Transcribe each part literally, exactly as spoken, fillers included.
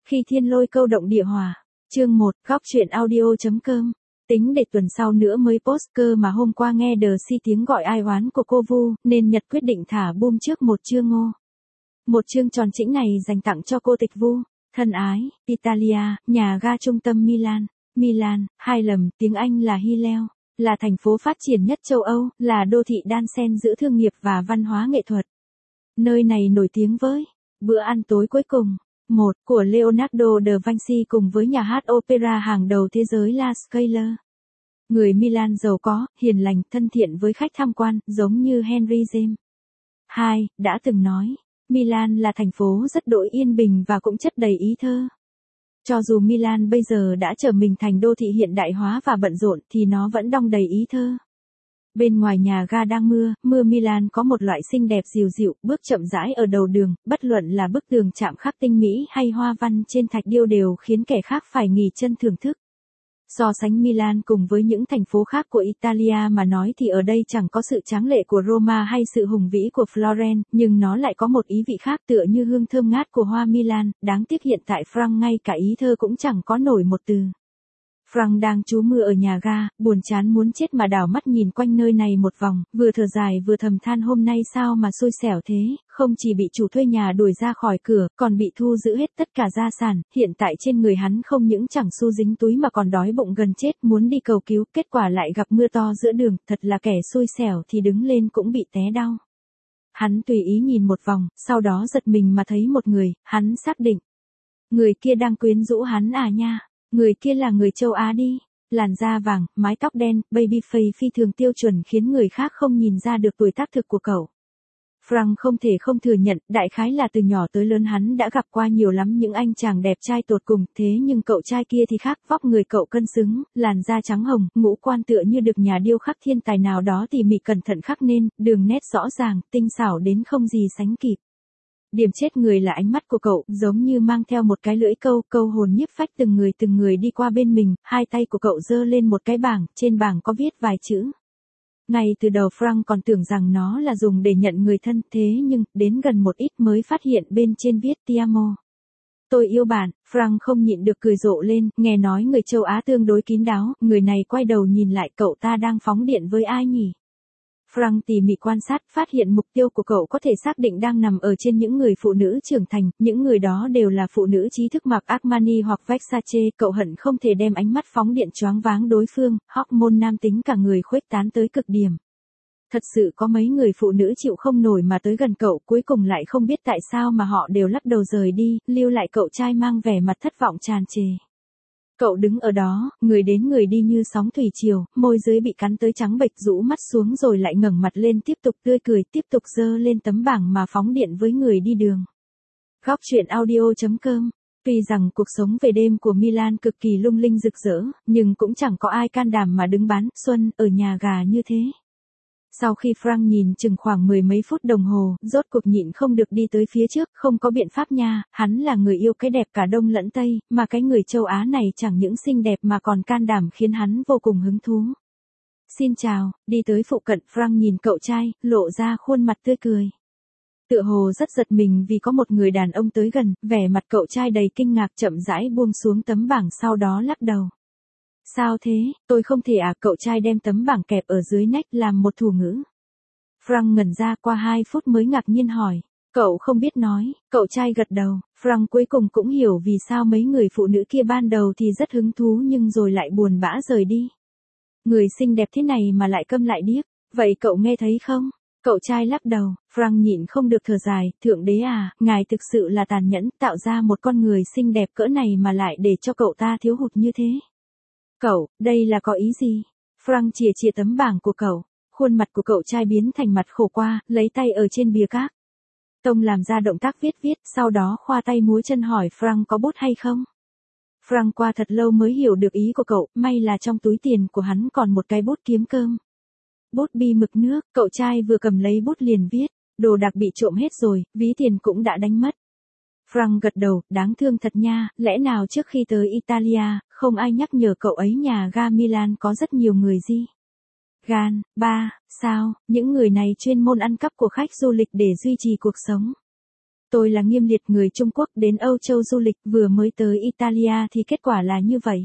Khi thiên lôi câu động địa hỏa. Chương một, góc truyện audio.com. Tính để tuần sau nữa mới post cơ mà hôm qua nghe đờ si tiếng gọi ai oán của cô Vu, nên Nhật quyết định thả boom trước một chương ô. Một chương tròn chỉnh này dành tặng cho cô Tịch Vu. Thân ái, Italia, nhà ga trung tâm Milan. Milan, hai lầm, tiếng Anh là Hileo, là thành phố phát triển nhất châu Âu, là đô thị đan xen giữa thương nghiệp và văn hóa nghệ thuật. Nơi này nổi tiếng với bữa ăn tối cuối cùng. Một, của Leonardo da Vinci cùng với nhà hát opera hàng đầu thế giới La Scala. Người Milan giàu có, hiền lành, thân thiện với khách tham quan, giống như Henry James. Hai, đã từng nói, Milan là thành phố rất đỗi yên bình và cũng chất đầy ý thơ. Cho dù Milan bây giờ đã trở mình thành đô thị hiện đại hóa và bận rộn thì nó vẫn đong đầy ý thơ. Bên ngoài nhà ga đang mưa, mưa Milan có một loại xinh đẹp dịu dịu, bước chậm rãi ở đầu đường, bất luận là bức tường chạm khắc tinh mỹ hay hoa văn trên thạch điêu đều khiến kẻ khác phải nghỉ chân thưởng thức. So sánh Milan cùng với những thành phố khác của Italia mà nói thì ở đây chẳng có sự tráng lệ của Roma hay sự hùng vĩ của Florence, nhưng nó lại có một ý vị khác tựa như hương thơm ngát của hoa Milan, đáng tiếc hiện tại Frank ngay cả ý thơ cũng chẳng có nổi một từ. Frank đang trú mưa ở nhà ga, buồn chán muốn chết mà đảo mắt nhìn quanh nơi này một vòng, vừa thở dài vừa thầm than hôm nay sao mà xui xẻo thế, không chỉ bị chủ thuê nhà đuổi ra khỏi cửa, còn bị thu giữ hết tất cả gia sản, hiện tại trên người hắn không những chẳng xu dính túi mà còn đói bụng gần chết, muốn đi cầu cứu, kết quả lại gặp mưa to giữa đường, thật là kẻ xui xẻo thì đứng lên cũng bị té đau. Hắn tùy ý nhìn một vòng, sau đó giật mình mà thấy một người, hắn xác định. Người kia đang quyến rũ hắn à nha. Người kia là người châu Á đi, làn da vàng, mái tóc đen, baby face phi thường tiêu chuẩn khiến người khác không nhìn ra được tuổi tác thực của cậu. Frank không thể không thừa nhận, đại khái là từ nhỏ tới lớn hắn đã gặp qua nhiều lắm những anh chàng đẹp trai tột cùng, thế nhưng cậu trai kia thì khác, vóc người cậu cân xứng, làn da trắng hồng, ngũ quan tựa như được nhà điêu khắc thiên tài nào đó tỉ mỉ cẩn thận khắc nên, đường nét rõ ràng, tinh xảo đến không gì sánh kịp. Điểm chết người là ánh mắt của cậu, giống như mang theo một cái lưỡi câu, câu hồn nhiếp phách từng người từng người đi qua bên mình, hai tay của cậu giơ lên một cái bảng, trên bảng có viết vài chữ. Ngay từ đầu Frank còn tưởng rằng nó là dùng để nhận người thân, thế nhưng, đến gần một ít mới phát hiện bên trên viết Ti amo. Tôi yêu bạn, Frank không nhịn được cười rộ lên, nghe nói người châu Á tương đối kín đáo, người này quay đầu nhìn lại cậu ta đang phóng điện với ai nhỉ? Frank tỉ mỉ quan sát, phát hiện mục tiêu của cậu có thể xác định đang nằm ở trên những người phụ nữ trưởng thành, những người đó đều là phụ nữ trí thức mặc Armani hoặc Versace, cậu hận không thể đem ánh mắt phóng điện choáng váng đối phương, hormone nam tính cả người khuếch tán tới cực điểm. Thật sự có mấy người phụ nữ chịu không nổi mà tới gần cậu, cuối cùng lại không biết tại sao mà họ đều lắc đầu rời đi, lưu lại cậu trai mang vẻ mặt thất vọng tràn trề. Cậu đứng ở đó, người đến người đi như sóng thủy triều, môi dưới bị cắn tới trắng bệch rũ mắt xuống rồi lại ngẩng mặt lên tiếp tục tươi cười, tiếp tục giơ lên tấm bảng mà phóng điện với người đi đường. Góc truyện audio.com. Tuy rằng cuộc sống về đêm của Milan cực kỳ lung linh rực rỡ, nhưng cũng chẳng có ai can đảm mà đứng bán xuân ở nhà gà như thế. Sau khi Frank nhìn chừng khoảng mười mấy phút đồng hồ, rốt cuộc nhịn không được đi tới phía trước, không có biện pháp nha, hắn là người yêu cái đẹp cả Đông lẫn Tây, mà cái người châu Á này chẳng những xinh đẹp mà còn can đảm khiến hắn vô cùng hứng thú. Xin chào, đi tới phụ cận, Frank nhìn cậu trai, lộ ra khuôn mặt tươi cười. Tựa hồ rất giật mình vì có một người đàn ông tới gần, vẻ mặt cậu trai đầy kinh ngạc chậm rãi buông xuống tấm bảng sau đó lắc đầu. Sao thế, tôi không thể à, cậu trai đem tấm bảng kẹp ở dưới nách làm một thủ ngữ. Frank ngẩn ra qua hai phút mới ngạc nhiên hỏi, cậu không biết nói, cậu trai gật đầu, Frank cuối cùng cũng hiểu vì sao mấy người phụ nữ kia ban đầu thì rất hứng thú nhưng rồi lại buồn bã rời đi. Người xinh đẹp thế này mà lại câm lại điếc, vậy cậu nghe thấy không? Cậu trai lắc đầu, Frank nhịn không được thở dài, thượng đế à, ngài thực sự là tàn nhẫn, tạo ra một con người xinh đẹp cỡ này mà lại để cho cậu ta thiếu hụt như thế. Cậu, đây là có ý gì? Frank chìa chìa tấm bảng của cậu, khuôn mặt của cậu trai biến thành mặt khổ qua, lấy tay ở trên bìa cát. Tông làm ra động tác viết viết, sau đó khoa tay múa chân hỏi Frank có bút hay không? Frank qua thật lâu mới hiểu được ý của cậu, may là trong túi tiền của hắn còn một cái bút kiếm cơm. Bút bi mực nước, cậu trai vừa cầm lấy bút liền viết, đồ đạc bị trộm hết rồi, ví tiền cũng đã đánh mất. Frank gật đầu, đáng thương thật nha, lẽ nào trước khi tới Italia, không ai nhắc nhở cậu ấy nhà ga Milan có rất nhiều người gì? Gan, ba, sao, những người này chuyên môn ăn cắp của khách du lịch để duy trì cuộc sống. Tôi là Nghiêm Liệt, người Trung Quốc đến Âu Châu du lịch, vừa mới tới Italia thì kết quả là như vậy.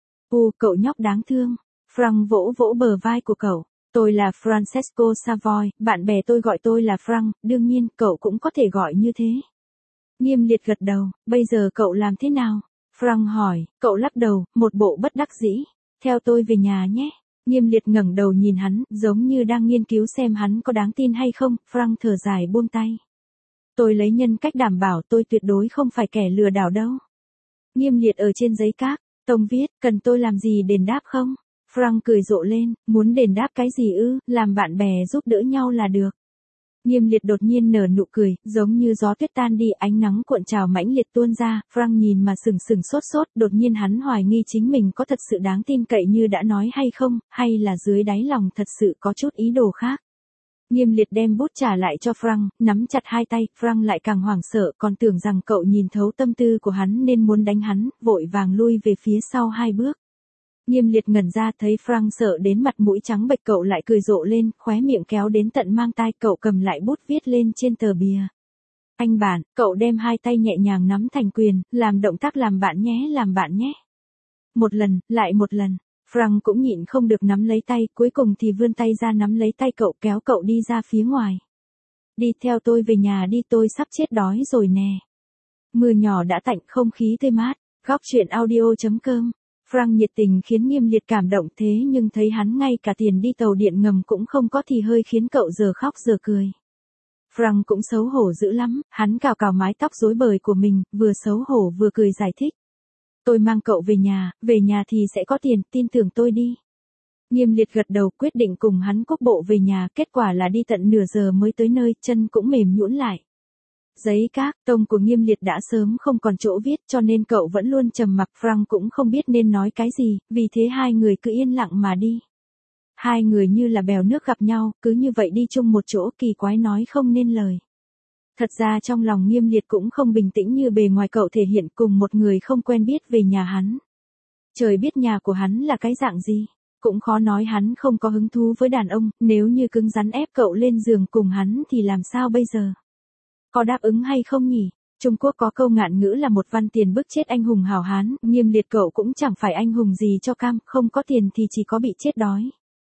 U, cậu nhóc đáng thương. Frank vỗ vỗ bờ vai của cậu. Tôi là Francesco Savoy, bạn bè tôi gọi tôi là Frank, đương nhiên cậu cũng có thể gọi như thế. Nghiêm Liệt gật đầu, bây giờ cậu làm thế nào? Frank hỏi, cậu lắc đầu, một bộ bất đắc dĩ. Theo tôi về nhà nhé. Nghiêm Liệt ngẩng đầu nhìn hắn, giống như đang nghiên cứu xem hắn có đáng tin hay không. Frank thở dài buông tay. Tôi lấy nhân cách đảm bảo tôi tuyệt đối không phải kẻ lừa đảo đâu. Nghiêm Liệt ở trên giấy các, Tông viết, cần tôi làm gì đền đáp không? Frank cười rộ lên, muốn đền đáp cái gì ư, làm bạn bè giúp đỡ nhau là được. Nghiêm Liệt đột nhiên nở nụ cười, giống như gió tuyết tan đi, ánh nắng cuộn trào mãnh liệt tuôn ra. Frank nhìn mà sừng sừng sốt sốt, đột nhiên hắn hoài nghi chính mình có thật sự đáng tin cậy như đã nói hay không, hay là dưới đáy lòng thật sự có chút ý đồ khác. Nghiêm Liệt đem bút trả lại cho Frank, nắm chặt hai tay. Frank lại càng hoảng sợ, còn tưởng rằng cậu nhìn thấu tâm tư của hắn nên muốn đánh hắn, vội vàng lui về phía sau hai bước. Nghiêm Liệt ngẩn ra, thấy Frank sợ đến mặt mũi trắng bệch, cậu lại cười rộ lên, khóe miệng kéo đến tận mang tai, cậu cầm lại bút viết lên trên tờ bìa. Anh bạn, cậu đem hai tay nhẹ nhàng nắm thành quyền, làm động tác làm bạn nhé, làm bạn nhé. Một lần, lại một lần. Frank cũng nhịn không được nắm lấy tay, cuối cùng thì vươn tay ra nắm lấy tay cậu, kéo cậu đi ra phía ngoài. Đi theo tôi về nhà đi, tôi sắp chết đói rồi nè. Mưa nhỏ đã tạnh, không khí tươi mát. Góc truyện audio chấm com. Frank nhiệt tình khiến Nghiêm Liệt cảm động, thế nhưng thấy hắn ngay cả tiền đi tàu điện ngầm cũng không có thì hơi khiến cậu giờ khóc giờ cười. Frank cũng xấu hổ dữ lắm, hắn cào cào mái tóc rối bời của mình, vừa xấu hổ vừa cười giải thích. Tôi mang cậu về nhà, về nhà thì sẽ có tiền, tin tưởng tôi đi. Nghiêm Liệt gật đầu, quyết định cùng hắn cốc bộ về nhà, kết quả là đi tận nửa giờ mới tới nơi, chân cũng mềm nhũn lại. Giấy các, tông của Nghiêm Liệt đã sớm không còn chỗ viết, cho nên cậu vẫn luôn trầm mặc. Frank cũng không biết nên nói cái gì, vì thế hai người cứ yên lặng mà đi. Hai người như là bèo nước gặp nhau, cứ như vậy đi chung một chỗ, kỳ quái nói không nên lời. Thật ra trong lòng Nghiêm Liệt cũng không bình tĩnh như bề ngoài cậu thể hiện, cùng một người không quen biết về nhà hắn. Trời biết nhà của hắn là cái dạng gì, cũng khó nói hắn không có hứng thú với đàn ông, nếu như cứng rắn ép cậu lên giường cùng hắn thì làm sao bây giờ? Có đáp ứng hay không nhỉ? Trung Quốc có câu ngạn ngữ là một văn tiền bức chết anh hùng hảo hán, Nghiêm Liệt cậu cũng chẳng phải anh hùng gì cho cam, không có tiền thì chỉ có bị chết đói.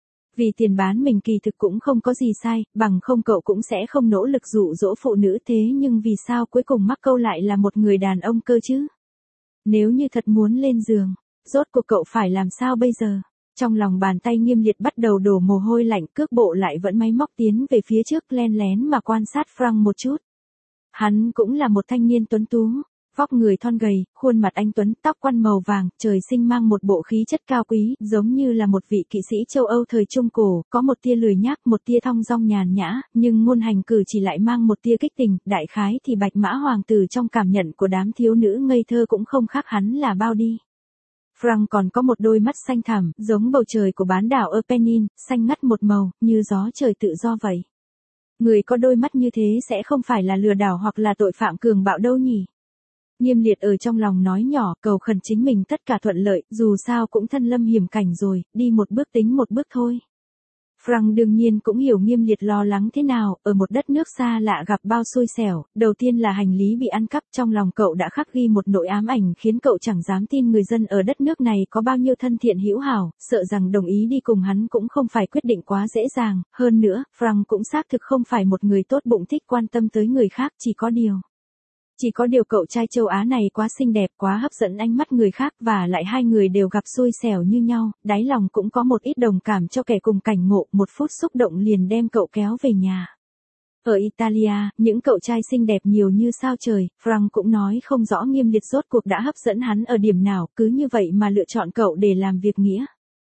Vì tiền bán mình kỳ thực cũng không có gì sai, bằng không cậu cũng sẽ không nỗ lực dụ dỗ phụ nữ, thế nhưng vì sao cuối cùng mắc câu lại là một người đàn ông cơ chứ? Nếu như thật muốn lên giường, rốt cuộc cậu phải làm sao bây giờ? Trong lòng bàn tay Nghiêm Liệt bắt đầu đổ mồ hôi lạnh, cước bộ lại vẫn máy móc tiến về phía trước, len lén mà quan sát Frank một chút. Hắn cũng là một thanh niên tuấn tú, vóc người thon gầy, khuôn mặt anh tuấn, tóc quăn màu vàng, trời sinh mang một bộ khí chất cao quý, giống như là một vị kỵ sĩ châu Âu thời Trung Cổ, có một tia lười nhác, một tia thong dong nhàn nhã, nhưng ngôn hành cử chỉ lại mang một tia kích tình, đại khái thì Bạch Mã Hoàng tử trong cảm nhận của đám thiếu nữ ngây thơ cũng không khác hắn là bao đi. Frank còn có một đôi mắt xanh thẳm, giống bầu trời của bán đảo Apennin, xanh ngắt một màu, như gió trời tự do vậy. Người có đôi mắt như thế sẽ không phải là lừa đảo hoặc là tội phạm cường bạo đâu nhỉ? Nghiêm Liệt ở trong lòng nói nhỏ, cầu khẩn chính mình tất cả thuận lợi, dù sao cũng thân lâm hiểm cảnh rồi, đi một bước tính một bước thôi. Frank đương nhiên cũng hiểu Nghiêm Liệt lo lắng thế nào, ở một đất nước xa lạ gặp bao xui xẻo, đầu tiên là hành lý bị ăn cắp, trong lòng cậu đã khắc ghi một nỗi ám ảnh khiến cậu chẳng dám tin người dân ở đất nước này có bao nhiêu thân thiện hữu hảo, sợ rằng đồng ý đi cùng hắn cũng không phải quyết định quá dễ dàng, hơn nữa, Frank cũng xác thực không phải một người tốt bụng thích quan tâm tới người khác, chỉ có điều. Chỉ có điều cậu trai châu Á này quá xinh đẹp, quá hấp dẫn ánh mắt người khác, và lại hai người đều gặp xui xẻo như nhau, đáy lòng cũng có một ít đồng cảm cho kẻ cùng cảnh ngộ, một phút xúc động liền đem cậu kéo về nhà. Ở Italia, những cậu trai xinh đẹp nhiều như sao trời, Frank cũng nói không rõ Nghiêm Liệt rốt cuộc đã hấp dẫn hắn ở điểm nào, cứ như vậy mà lựa chọn cậu để làm việc nghĩa.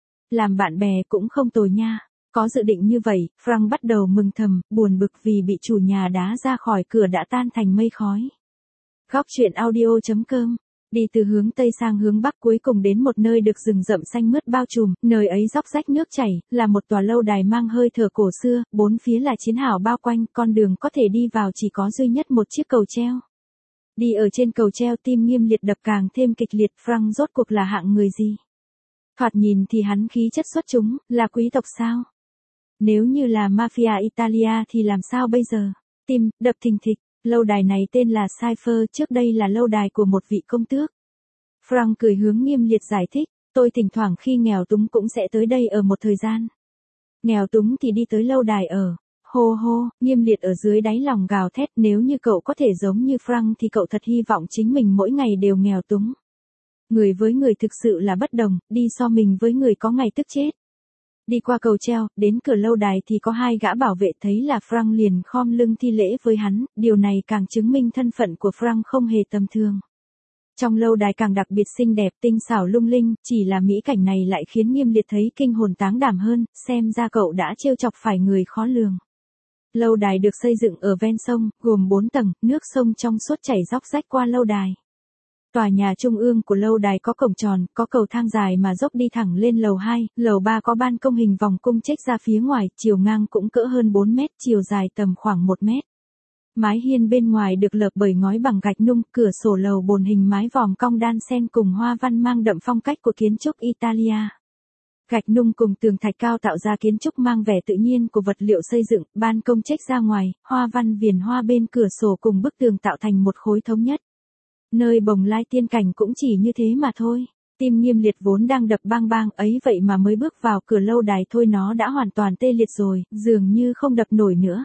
Làm bạn bè cũng không tồi nha. Có dự định như vậy, Frank bắt đầu mừng thầm, buồn bực vì bị chủ nhà đá ra khỏi cửa đã tan thành mây khói. Góc truyện audio chấm com. Đi từ hướng Tây sang hướng Bắc, cuối cùng đến một nơi được rừng rậm xanh mướt bao trùm, nơi ấy róc rách nước chảy, là một tòa lâu đài mang hơi thở cổ xưa, bốn phía là chiến hào bao quanh, con đường có thể đi vào chỉ có duy nhất một chiếc cầu treo. Đi ở trên cầu treo, tim Nghiêm Liệt đập càng thêm kịch liệt. Frank rốt cuộc là hạng người gì? Thoạt nhìn thì hắn khí chất xuất chúng, là quý tộc sao? Nếu như là mafia Italia thì làm sao bây giờ? Tim đập thình thịch. Lâu đài này tên là Cypher, trước đây là lâu đài của một vị công tước. Frank cười hướng Nghiêm Liệt giải thích, tôi thỉnh thoảng khi nghèo túng cũng sẽ tới đây ở một thời gian. Nghèo túng thì đi tới lâu đài ở. Hô hô, Nghiêm Liệt ở dưới đáy lòng gào thét, nếu như cậu có thể giống như Frank thì cậu thật hy vọng chính mình mỗi ngày đều nghèo túng. Người với người thực sự là bất đồng, đi so mình với người có ngày tức chết. Đi qua cầu treo, đến cửa lâu đài thì có hai gã bảo vệ thấy là Frank liền khom lưng thi lễ với hắn, điều này càng chứng minh thân phận của Frank không hề tầm thường. Trong lâu đài càng đặc biệt xinh đẹp, tinh xảo lung linh, chỉ là mỹ cảnh này lại khiến Nghiêm Liệt thấy kinh hồn táng đảm hơn, xem ra cậu đã trêu chọc phải người khó lường. Lâu đài được xây dựng ở ven sông, gồm bốn tầng, nước sông trong suốt chảy róc rách qua lâu đài. Tòa nhà trung ương của lâu đài có cổng tròn, có cầu thang dài mà dốc đi thẳng lên lầu hai, lầu ba có ban công hình vòng cung chếch ra phía ngoài, chiều ngang cũng cỡ hơn bốn mét, chiều dài tầm khoảng một mét. Mái hiên bên ngoài được lợp bởi ngói bằng gạch nung, cửa sổ lầu bồn hình mái vòm cong đan xen cùng hoa văn mang đậm phong cách của kiến trúc Italia. Gạch nung cùng tường thạch cao tạo ra kiến trúc mang vẻ tự nhiên của vật liệu xây dựng, ban công chếch ra ngoài, hoa văn viền hoa bên cửa sổ cùng bức tường tạo thành một khối thống nhất. Nơi bồng lai tiên cảnh cũng chỉ như thế mà thôi. Tim Nghiêm Liệt vốn đang đập bang bang ấy vậy mà mới bước vào cửa lâu đài thôi nó đã hoàn toàn tê liệt rồi, dường như không đập nổi nữa.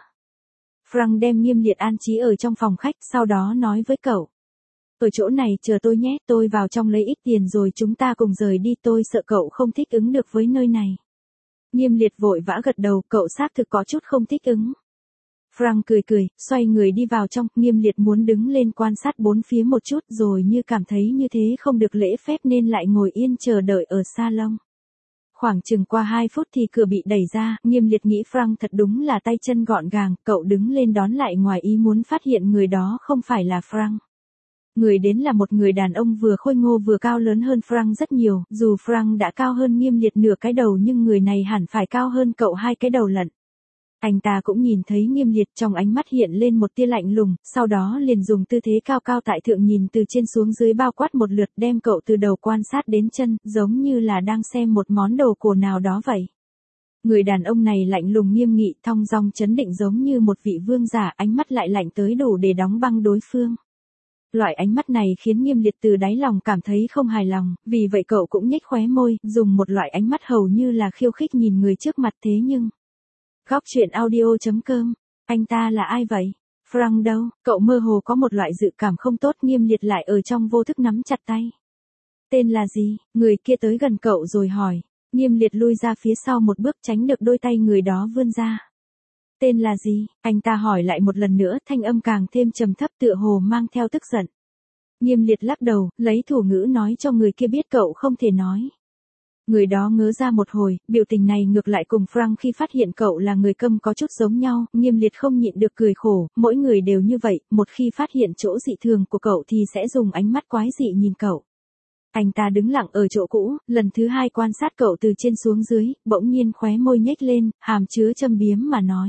Frank đem Nghiêm Liệt an trí ở trong phòng khách, sau đó nói với cậu. Ở chỗ này chờ tôi nhé, tôi vào trong lấy ít tiền rồi chúng ta cùng rời đi, tôi sợ cậu không thích ứng được với nơi này. Nghiêm Liệt vội vã gật đầu, cậu xác thực có chút không thích ứng. Frank cười cười, xoay người đi vào trong, Nghiêm Liệt muốn đứng lên quan sát bốn phía một chút rồi như cảm thấy như thế không được lễ phép nên lại ngồi yên chờ đợi ở salon. Khoảng chừng qua hai phút thì cửa bị đẩy ra, Nghiêm Liệt nghĩ Frank thật đúng là tay chân gọn gàng, cậu đứng lên đón lại ngoài ý muốn phát hiện người đó không phải là Frank. Người đến là một người đàn ông vừa khôi ngô vừa cao lớn hơn Frank rất nhiều, dù Frank đã cao hơn Nghiêm Liệt nửa cái đầu nhưng người này hẳn phải cao hơn cậu hai cái đầu lận. Anh ta cũng nhìn thấy Nghiêm Liệt, trong ánh mắt hiện lên một tia lạnh lùng, sau đó liền dùng tư thế cao cao tại thượng nhìn từ trên xuống dưới bao quát một lượt đem cậu từ đầu quan sát đến chân, giống như là đang xem một món đồ cổ nào đó vậy. Người đàn ông này lạnh lùng nghiêm nghị, thong dong chấn định giống như một vị vương giả, ánh mắt lại lạnh tới đủ để đóng băng đối phương. Loại ánh mắt này khiến Nghiêm Liệt từ đáy lòng cảm thấy không hài lòng, vì vậy cậu cũng nhếch khóe môi, dùng một loại ánh mắt hầu như là khiêu khích nhìn người trước mặt thế nhưng... Góc truyện audio chấm com, anh ta là ai vậy? Frank đâu? Cậu mơ hồ có một loại dự cảm không tốt, Nghiêm Liệt lại ở trong vô thức nắm chặt tay. Tên là gì? Người kia tới gần cậu rồi hỏi. Nghiêm Liệt lui ra phía sau một bước tránh được đôi tay người đó vươn ra. Tên là gì? Anh ta hỏi lại một lần nữa, thanh âm càng thêm trầm thấp tựa hồ mang theo tức giận. Nghiêm Liệt lắc đầu, lấy thủ ngữ nói cho người kia biết cậu không thể nói. Người đó ngớ ra một hồi, biểu tình này ngược lại cùng Frank khi phát hiện cậu là người câm có chút giống nhau, Nghiêm Liệt không nhịn được cười khổ, mỗi người đều như vậy, một khi phát hiện chỗ dị thường của cậu thì sẽ dùng ánh mắt quái dị nhìn cậu. Anh ta đứng lặng ở chỗ cũ, lần thứ hai quan sát cậu từ trên xuống dưới, bỗng nhiên khóe môi nhếch lên, hàm chứa châm biếm mà nói.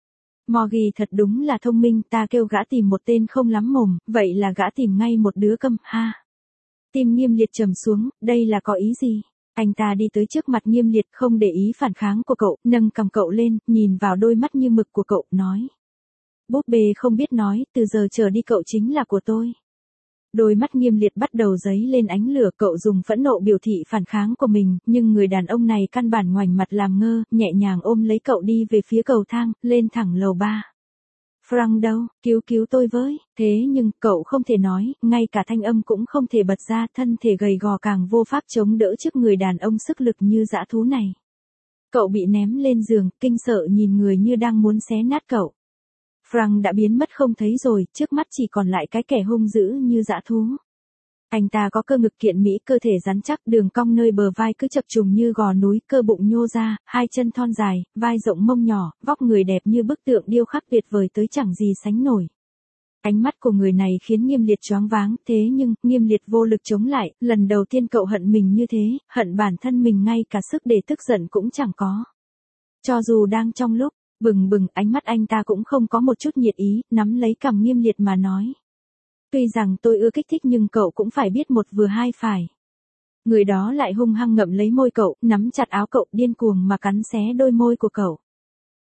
Morgy thật đúng là thông minh, ta kêu gã tìm một tên không lắm mồm, vậy là gã tìm ngay một đứa câm, ha. Tim Nghiêm Liệt trầm xuống, đây là có ý gì? Anh ta đi tới trước mặt Nghiêm Liệt không để ý phản kháng của cậu, nâng cầm cậu lên, nhìn vào đôi mắt như mực của cậu, nói. Búp bê không biết nói, từ giờ trở đi cậu chính là của tôi. Đôi mắt Nghiêm Liệt bắt đầu dấy lên ánh lửa, cậu dùng phẫn nộ biểu thị phản kháng của mình, nhưng người đàn ông này căn bản ngoảnh mặt làm ngơ, nhẹ nhàng ôm lấy cậu đi về phía cầu thang, lên thẳng lầu ba. Frank đâu, cứu cứu tôi với, thế nhưng cậu không thể nói, ngay cả thanh âm cũng không thể bật ra, thân thể gầy gò càng vô pháp chống đỡ trước người đàn ông sức lực như dã thú này. Cậu bị ném lên giường, kinh sợ nhìn người như đang muốn xé nát cậu. Frank đã biến mất không thấy rồi, trước mắt chỉ còn lại cái kẻ hung dữ như dã thú. Anh ta có cơ ngực kiện mỹ, cơ thể rắn chắc, đường cong nơi bờ vai cứ chập trùng như gò núi, cơ bụng nhô ra, hai chân thon dài, vai rộng mông nhỏ, vóc người đẹp như bức tượng điêu khắc tuyệt vời tới chẳng gì sánh nổi. Ánh mắt của người này khiến Nghiêm Liệt choáng váng, thế nhưng, Nghiêm Liệt vô lực chống lại, lần đầu tiên cậu hận mình như thế, hận bản thân mình ngay cả sức để tức giận cũng chẳng có. Cho dù đang trong lúc bừng bừng, ánh mắt anh ta cũng không có một chút nhiệt ý, nắm lấy cằm Nghiêm Liệt mà nói. Tuy rằng tôi ưa kích thích nhưng cậu cũng phải biết một vừa hai phải. Người đó lại hung hăng ngậm lấy môi cậu, nắm chặt áo cậu, điên cuồng mà cắn xé đôi môi của cậu.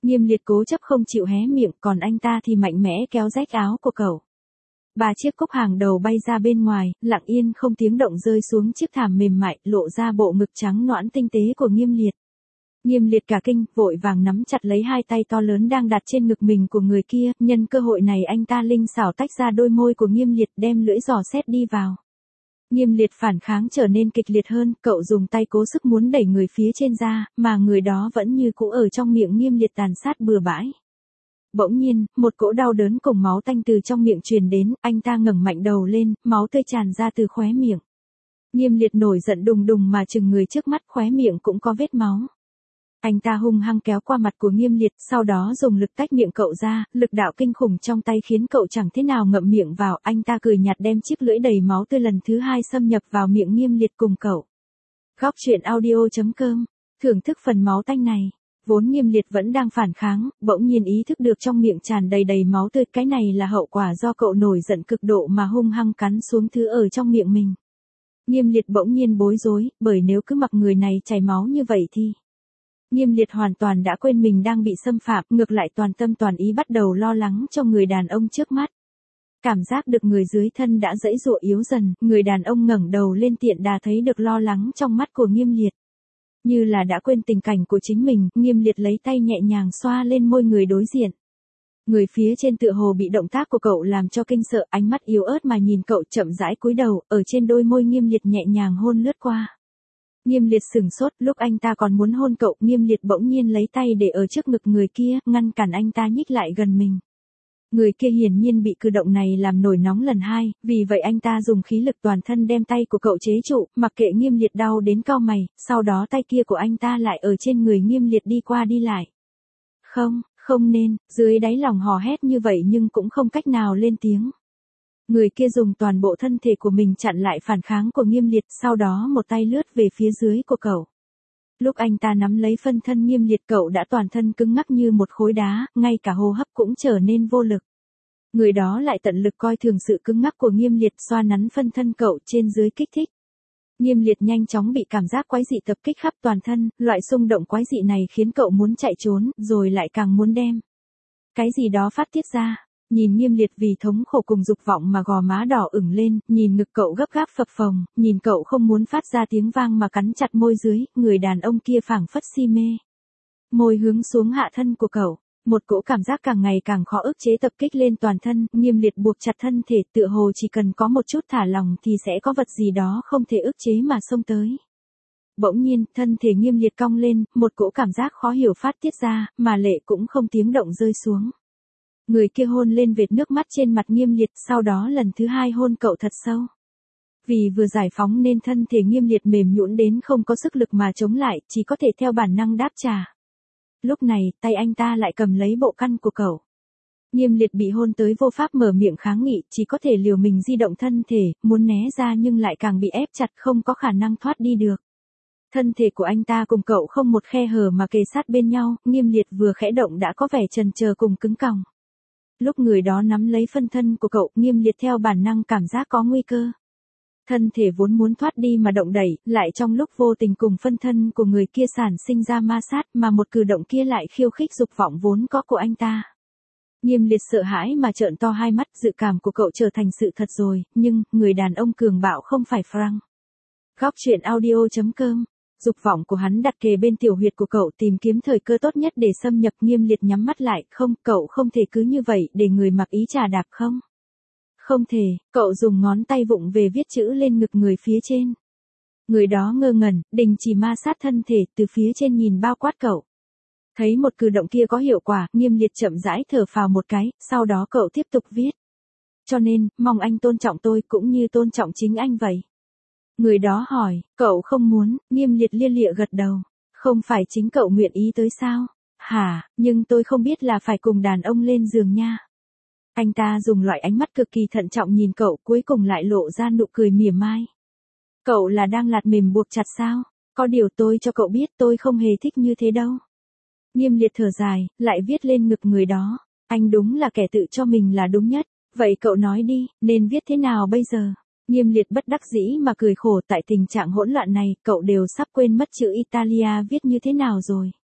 Nghiêm Liệt cố chấp không chịu hé miệng, còn anh ta thì mạnh mẽ kéo rách áo của cậu. Ba chiếc cúc hàng đầu bay ra bên ngoài, lặng yên không tiếng động rơi xuống chiếc thảm mềm mại, lộ ra bộ ngực trắng nõn tinh tế của Nghiêm Liệt. Nghiêm Liệt cả kinh, vội vàng nắm chặt lấy hai tay to lớn đang đặt trên ngực mình của người kia, nhân cơ hội này anh ta linh xảo tách ra đôi môi của Nghiêm Liệt, đem lưỡi giò xét đi vào. Nghiêm Liệt phản kháng trở nên kịch liệt hơn, cậu dùng tay cố sức muốn đẩy người phía trên ra, mà người đó vẫn như cũ ở trong miệng Nghiêm Liệt tàn sát bừa bãi. Bỗng nhiên, một cỗ đau đớn cùng máu tanh từ trong miệng truyền đến, anh ta ngẩng mạnh đầu lên, máu tươi tràn ra từ khóe miệng. Nghiêm Liệt nổi giận đùng đùng mà chừng người trước mắt, khóe miệng cũng có vết máu. Anh ta hung hăng kéo qua mặt của Nghiêm Liệt, sau đó dùng lực tách miệng cậu ra, lực đạo kinh khủng trong tay khiến cậu chẳng thế nào ngậm miệng vào, anh ta cười nhạt đem chiếc lưỡi đầy máu tươi lần thứ hai xâm nhập vào miệng Nghiêm Liệt cùng cậu. Góc truyện audio chấm com, thưởng thức phần máu tanh này. Vốn Nghiêm Liệt vẫn đang phản kháng, bỗng nhiên ý thức được trong miệng tràn đầy đầy máu tươi, cái này là hậu quả do cậu nổi giận cực độ mà hung hăng cắn xuống thứ ở trong miệng mình. Nghiêm Liệt bỗng nhiên bối rối, bởi nếu cứ mặc người này chảy máu như vậy thì... Nghiêm Liệt hoàn toàn đã quên mình đang bị xâm phạm, ngược lại toàn tâm toàn ý bắt đầu lo lắng cho người đàn ông trước mắt. Cảm giác được người dưới thân đã dãy dụa yếu dần, người đàn ông ngẩng đầu lên tiện đà thấy được lo lắng trong mắt của Nghiêm Liệt. Như là đã quên tình cảnh của chính mình, Nghiêm Liệt lấy tay nhẹ nhàng xoa lên môi người đối diện. Người phía trên tựa hồ bị động tác của cậu làm cho kinh sợ, ánh mắt yếu ớt mà nhìn cậu chậm rãi cúi đầu, ở trên đôi môi Nghiêm Liệt nhẹ nhàng hôn lướt qua. Nghiêm Liệt sửng sốt, lúc anh ta còn muốn hôn cậu, Nghiêm Liệt bỗng nhiên lấy tay để ở trước ngực người kia, ngăn cản anh ta nhích lại gần mình. Người kia hiển nhiên bị cử động này làm nổi nóng lần hai, vì vậy anh ta dùng khí lực toàn thân đem tay của cậu chế trụ, mặc kệ Nghiêm Liệt đau đến cau mày, sau đó tay kia của anh ta lại ở trên người Nghiêm Liệt đi qua đi lại. Không, không nên, dưới đáy lòng hò hét như vậy nhưng cũng không cách nào lên tiếng. Người kia dùng toàn bộ thân thể của mình chặn lại phản kháng của Nghiêm Liệt, sau đó một tay lướt về phía dưới của cậu. Lúc anh ta nắm lấy phân thân Nghiêm Liệt, cậu đã toàn thân cứng ngắc như một khối đá, ngay cả hô hấp cũng trở nên vô lực. Người đó lại tận lực coi thường sự cứng ngắc của Nghiêm Liệt, xoa nắn phân thân cậu trên dưới kích thích. Nghiêm Liệt nhanh chóng bị cảm giác quái dị tập kích khắp toàn thân, loại xung động quái dị này khiến cậu muốn chạy trốn, rồi lại càng muốn đem cái gì đó phát tiết ra. Nhìn Nghiêm Liệt vì thống khổ cùng dục vọng mà gò má đỏ ửng lên, nhìn ngực cậu gấp gáp phập phồng, nhìn cậu không muốn phát ra tiếng vang mà cắn chặt môi dưới, người đàn ông kia phảng phất si mê. Môi hướng xuống hạ thân của cậu, một cỗ cảm giác càng ngày càng khó ức chế tập kích lên toàn thân, Nghiêm Liệt buộc chặt thân thể, tựa hồ chỉ cần có một chút thả lỏng thì sẽ có vật gì đó không thể ức chế mà xông tới. Bỗng nhiên, thân thể Nghiêm Liệt cong lên, một cỗ cảm giác khó hiểu phát tiết ra, mà lệ cũng không tiếng động rơi xuống. Người kia hôn lên vệt nước mắt trên mặt Nghiêm Liệt, sau đó lần thứ hai hôn cậu thật sâu. Vì vừa giải phóng nên thân thể Nghiêm Liệt mềm nhũn đến không có sức lực mà chống lại, chỉ có thể theo bản năng đáp trả. Lúc này, tay anh ta lại cầm lấy bộ căn của cậu. Nghiêm Liệt bị hôn tới vô pháp mở miệng kháng nghị, chỉ có thể liều mình di động thân thể, muốn né ra nhưng lại càng bị ép chặt, không có khả năng thoát đi được. Thân thể của anh ta cùng cậu không một khe hở mà kề sát bên nhau, Nghiêm Liệt vừa khẽ động đã có vẻ chần chờ cùng cứng còng. Lúc người đó nắm lấy phân thân của cậu, Nghiêm Liệt theo bản năng cảm giác có nguy cơ. Thân thể vốn muốn thoát đi mà động đẩy, lại trong lúc vô tình cùng phân thân của người kia sản sinh ra ma sát, mà một cử động kia lại khiêu khích dục vọng vốn có của anh ta. Nghiêm Liệt sợ hãi mà trợn to hai mắt, dự cảm của cậu trở thành sự thật rồi, nhưng, người đàn ông cường bạo không phải Frank. Góc truyện audio chấm com. Dục vọng của hắn đặt kề bên tiểu huyệt của cậu, tìm kiếm thời cơ tốt nhất để xâm nhập. Nghiêm Liệt nhắm mắt lại, không, cậu không thể cứ như vậy để người mặc ý trà đạp không. Không thể, cậu dùng ngón tay vụng về viết chữ lên ngực người phía trên. Người đó ngơ ngẩn, đình chỉ ma sát thân thể, từ phía trên nhìn bao quát cậu. Thấy một cử động kia có hiệu quả, Nghiêm Liệt chậm rãi thở phào một cái, sau đó cậu tiếp tục viết. Cho nên, mong anh tôn trọng tôi cũng như tôn trọng chính anh vậy. Người đó hỏi, cậu không muốn, Nghiêm Liệt lia lịa gật đầu. Không phải chính cậu nguyện ý tới sao? Hả, nhưng tôi không biết là phải cùng đàn ông lên giường nha. Anh ta dùng loại ánh mắt cực kỳ thận trọng nhìn cậu, cuối cùng lại lộ ra nụ cười mỉa mai. Cậu là đang lạt mềm buộc chặt sao? Có điều tôi cho cậu biết tôi không hề thích như thế đâu. Nghiêm Liệt thở dài, lại viết lên ngực người đó. Anh đúng là kẻ tự cho mình là đúng nhất. Vậy cậu nói đi, nên viết thế nào bây giờ? Nghiêm Liệt bất đắc dĩ mà cười khổ, tại tình trạng hỗn loạn này, cậu đều sắp quên mất chữ Italia viết như thế nào rồi.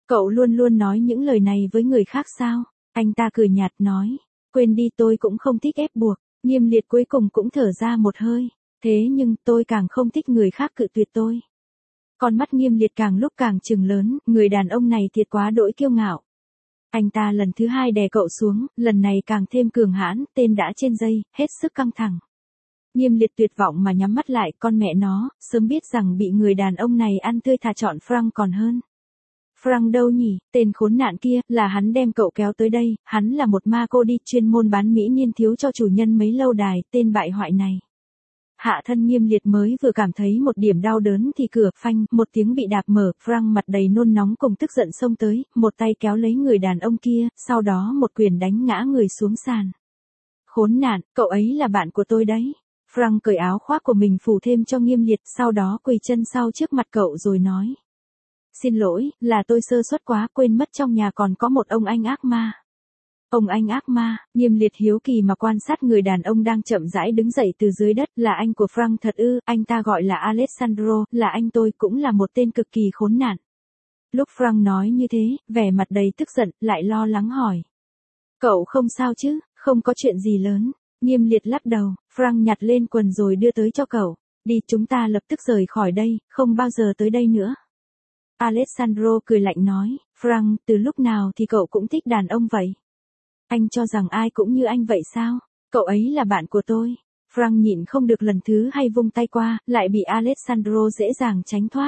Cậu luôn luôn nói những lời này với người khác sao? Anh ta cười nhạt nói. Quên đi, tôi cũng không thích ép buộc. Nghiêm Liệt cuối cùng cũng thở ra một hơi. Thế nhưng tôi càng không thích người khác cự tuyệt tôi. Con mắt Nghiêm Liệt càng lúc càng trừng lớn, người đàn ông này thiệt quá đỗi kiêu ngạo. Anh ta lần thứ hai đè cậu xuống, lần này càng thêm cường hãn, tên đã trên dây, hết sức căng thẳng. Nghiêm Liệt tuyệt vọng mà nhắm mắt lại, con mẹ nó, sớm biết rằng bị người đàn ông này ăn tươi thà chọn Frank còn hơn. Frank đâu nhỉ, tên khốn nạn kia, là hắn đem cậu kéo tới đây, hắn là một ma cô đi chuyên môn bán mỹ niên thiếu cho chủ nhân mấy lâu đài, tên bại hoại này. Hạ thân Nghiêm Liệt mới vừa cảm thấy một điểm đau đớn thì cửa phanh, một tiếng bị đạp mở, Frank mặt đầy nôn nóng cùng tức giận xông tới, một tay kéo lấy người đàn ông kia, sau đó một quyền đánh ngã người xuống sàn. Khốn nạn, cậu ấy là bạn của tôi đấy. Frank cởi áo khoác của mình phủ thêm cho Nghiêm Liệt, sau đó quỳ chân sau trước mặt cậu rồi nói. Xin lỗi, là tôi sơ suất quá, quên mất trong nhà còn có một ông anh ác ma. Ông anh ác ma, Nghiêm Liệt hiếu kỳ mà quan sát người đàn ông đang chậm rãi đứng dậy từ dưới đất, là anh của Frank thật ư? Anh ta gọi là Alessandro, là anh tôi, cũng là một tên cực kỳ khốn nạn. Lúc Frank nói như thế, vẻ mặt đầy tức giận, lại lo lắng hỏi. Cậu không sao chứ, không có chuyện gì lớn. Nghiêm Liệt lắc đầu, Frank nhặt lên quần rồi đưa tới cho cậu. Đi, chúng ta lập tức rời khỏi đây, không bao giờ tới đây nữa. Alessandro cười lạnh nói, Frank, từ lúc nào thì cậu cũng thích đàn ông vậy? Anh cho rằng ai cũng như anh vậy sao? Cậu ấy là bạn của tôi. Frank nhịn không được lần thứ hai vung tay qua, lại bị Alessandro dễ dàng tránh thoát.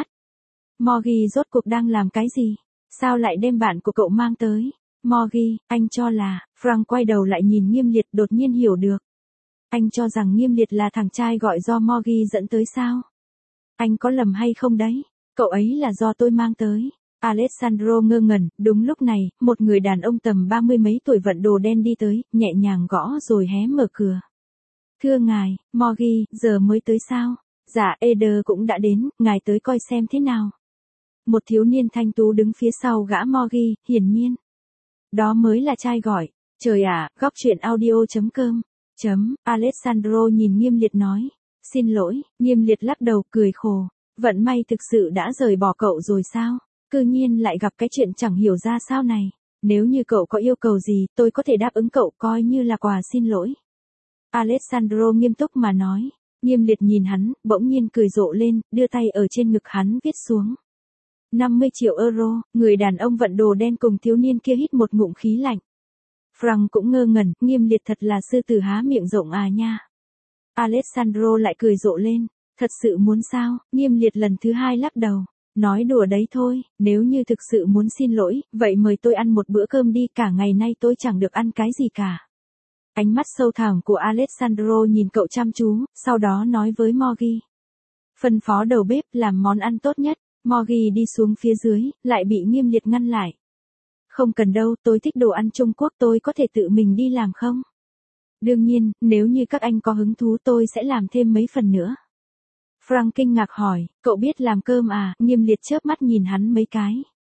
Morgie rốt cuộc đang làm cái gì? Sao lại đem bạn của cậu mang tới? Morgie, anh cho là, Frank quay đầu lại nhìn Nghiêm Liệt, đột nhiên hiểu được. Anh cho rằng Nghiêm Liệt là thằng trai gọi do Morgie dẫn tới sao? Anh có lầm hay không đấy? Cậu ấy là do tôi mang tới. Alessandro ngơ ngẩn, đúng lúc này, một người đàn ông tầm ba mươi mấy tuổi vận đồ đen đi tới, nhẹ nhàng gõ rồi hé mở cửa. Thưa ngài, Morgie, giờ mới tới sao? Dạ, Eder cũng đã đến, ngài tới coi xem thế nào. Một thiếu niên thanh tú đứng phía sau gã Morgie, hiển nhiên. Đó mới là trai gọi. Trời ạ, góc truyện audio chấm com. Chấm, Alessandro nhìn Nghiêm Liệt nói. Xin lỗi, Nghiêm Liệt lắc đầu cười khổ. Vận may thực sự đã rời bỏ cậu rồi sao? Cư nhiên lại gặp cái chuyện chẳng hiểu ra sao này. Nếu như cậu có yêu cầu gì, tôi có thể đáp ứng cậu, coi như là quà xin lỗi. Alessandro nghiêm túc mà nói. Nghiêm Liệt nhìn hắn, bỗng nhiên cười rộ lên, đưa tay ở trên ngực hắn viết xuống. năm mươi triệu euro, người đàn ông vận đồ đen cùng thiếu niên kia hít một ngụm khí lạnh. Frank cũng ngơ ngẩn, Nghiêm Liệt thật là sư tử há miệng rộng à nha. Alessandro lại cười rộ lên. Thật sự muốn sao? Nghiêm Liệt lần thứ hai lắc đầu. Nói đùa đấy thôi, nếu như thực sự muốn xin lỗi, vậy mời tôi ăn một bữa cơm đi, cả ngày nay tôi chẳng được ăn cái gì cả. Ánh mắt sâu thẳm của Alessandro nhìn cậu chăm chú, sau đó nói với Morgie. Phân phó đầu bếp làm món ăn tốt nhất. Morgie đi xuống phía dưới, lại bị Nghiêm Liệt ngăn lại. Không cần đâu, tôi thích đồ ăn Trung Quốc, tôi có thể tự mình đi làm không? Đương nhiên, nếu như các anh có hứng thú tôi sẽ làm thêm mấy phần nữa. Frank kinh ngạc hỏi, cậu biết làm cơm à? Nghiêm Liệt chớp mắt nhìn hắn mấy cái.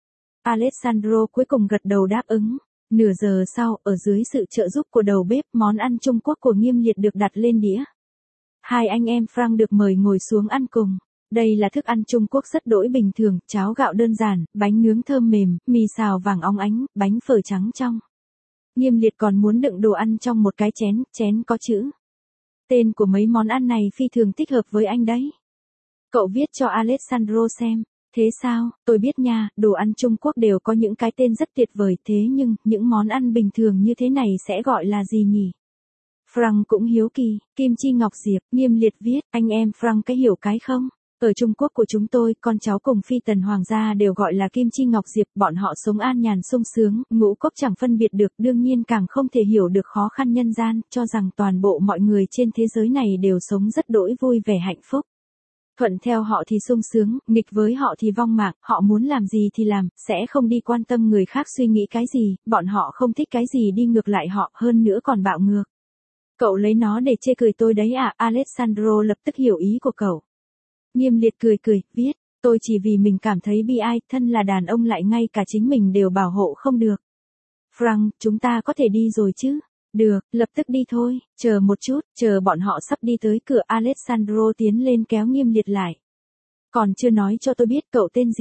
Alessandro cuối cùng gật đầu đáp ứng. Nửa giờ sau, ở dưới sự trợ giúp của đầu bếp, món ăn Trung Quốc của Nghiêm Liệt được đặt lên đĩa. Hai anh em Frank được mời ngồi xuống ăn cùng. Đây là thức ăn Trung Quốc rất đỗi bình thường, cháo gạo đơn giản, bánh nướng thơm mềm, mì xào vàng óng ánh, bánh phở trắng trong. Nghiêm Liệt còn muốn đựng đồ ăn trong một cái chén, chén có chữ. Tên của mấy món ăn này phi thường thích hợp với anh đấy. Cậu viết cho Alessandro xem. Thế sao, tôi biết nha, đồ ăn Trung Quốc đều có những cái tên rất tuyệt vời, thế nhưng, những món ăn bình thường như thế này sẽ gọi là gì nhỉ? Frank cũng hiếu kỳ, kim chi ngọc diệp, Nghiêm Liệt viết, anh em Frank cái hiểu cái không? Ở Trung Quốc của chúng tôi, con cháu cùng phi tần hoàng gia đều gọi là kim chi ngọc diệp, bọn họ sống an nhàn sung sướng, ngũ cốc chẳng phân biệt được, đương nhiên càng không thể hiểu được khó khăn nhân gian, cho rằng toàn bộ mọi người trên thế giới này đều sống rất đỗi vui vẻ hạnh phúc. Thuận theo họ thì sung sướng, nghịch với họ thì vong mạng, họ muốn làm gì thì làm, sẽ không đi quan tâm người khác suy nghĩ cái gì, bọn họ không thích cái gì đi ngược lại họ, hơn nữa còn bạo ngược. Cậu lấy nó để chê cười tôi đấy à? Alessandro lập tức hiểu ý của cậu. Nghiêm Liệt cười cười, viết, tôi chỉ vì mình cảm thấy bi ai, thân là đàn ông lại ngay cả chính mình đều bảo hộ không được. Frank, chúng ta có thể đi rồi chứ? Được, lập tức đi thôi, chờ một chút, chờ bọn họ sắp đi tới cửa, Alessandro tiến lên kéo Nghiêm Liệt lại. Còn chưa nói cho tôi biết cậu tên gì?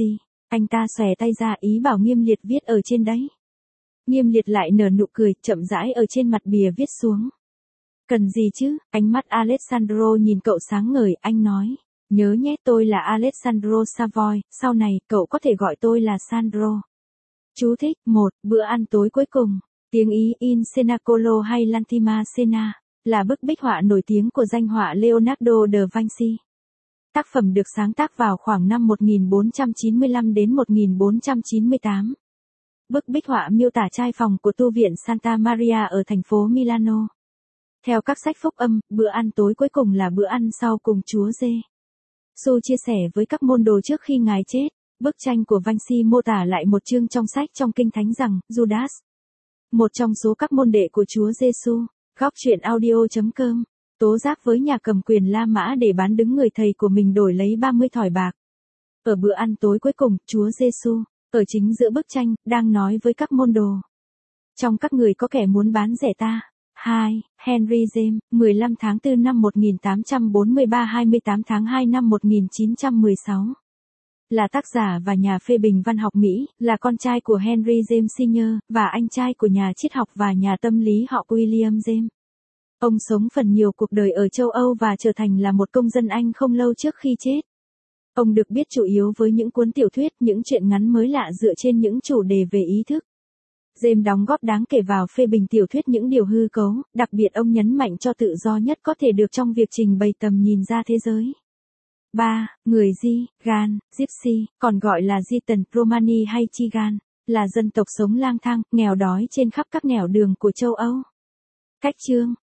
Anh ta xòe tay ra ý bảo Nghiêm Liệt viết ở trên đấy. Nghiêm Liệt lại nở nụ cười, chậm rãi ở trên mặt bìa viết xuống. Cần gì chứ, ánh mắt Alessandro nhìn cậu sáng ngời, anh nói. Nhớ nhé, tôi là Alessandro Savoy, sau này, cậu có thể gọi tôi là Sandro. Chú thích, một, bữa ăn tối cuối cùng. Tiếng Ý in Cenacolo hay L'Ultima Cena, là bức bích họa nổi tiếng của danh họa Leonardo da Vinci. Tác phẩm được sáng tác vào khoảng năm một nghìn bốn trăm chín mươi lăm đến một nghìn bốn trăm chín mươi tám. Bức bích họa miêu tả trai phòng của tu viện Santa Maria ở thành phố Milano. Theo các sách phúc âm, bữa ăn tối cuối cùng là bữa ăn sau cùng Chúa Giê-xu chia sẻ với các môn đồ trước khi Ngài chết. Bức tranh của Vinci mô tả lại một chương trong sách trong Kinh Thánh rằng, Judas, một trong số các môn đệ của Chúa Giê-xu, góc truyện audio chấm com, tố giác với nhà cầm quyền La Mã để bán đứng người thầy của mình đổi lấy ba mươi thỏi bạc. Ở bữa ăn tối cuối cùng, Chúa Giê-xu, ở chính giữa bức tranh, đang nói với các môn đồ. Trong các người có kẻ muốn bán rẻ ta. hai. Henry James, mười lăm tháng tư năm một nghìn tám trăm bốn mươi ba hai mươi tám tháng hai năm một nghìn chín trăm mười sáu. Là tác giả và nhà phê bình văn học Mỹ, là con trai của Henry James Senior, và anh trai của nhà triết học và nhà tâm lý họ William James. Ông sống phần nhiều cuộc đời ở châu Âu và trở thành là một công dân Anh không lâu trước khi chết. Ông được biết chủ yếu với những cuốn tiểu thuyết, những truyện ngắn mới lạ dựa trên những chủ đề về ý thức. James đóng góp đáng kể vào phê bình tiểu thuyết những điều hư cấu, đặc biệt ông nhấn mạnh cho tự do nhất có thể được trong việc trình bày tầm nhìn ra thế giới. ba. Người Di, Gan, Gypsy, còn gọi là Gitans, Romani hay Chigan, là dân tộc sống lang thang, nghèo đói trên khắp các nẻo đường của châu Âu. Cách chương,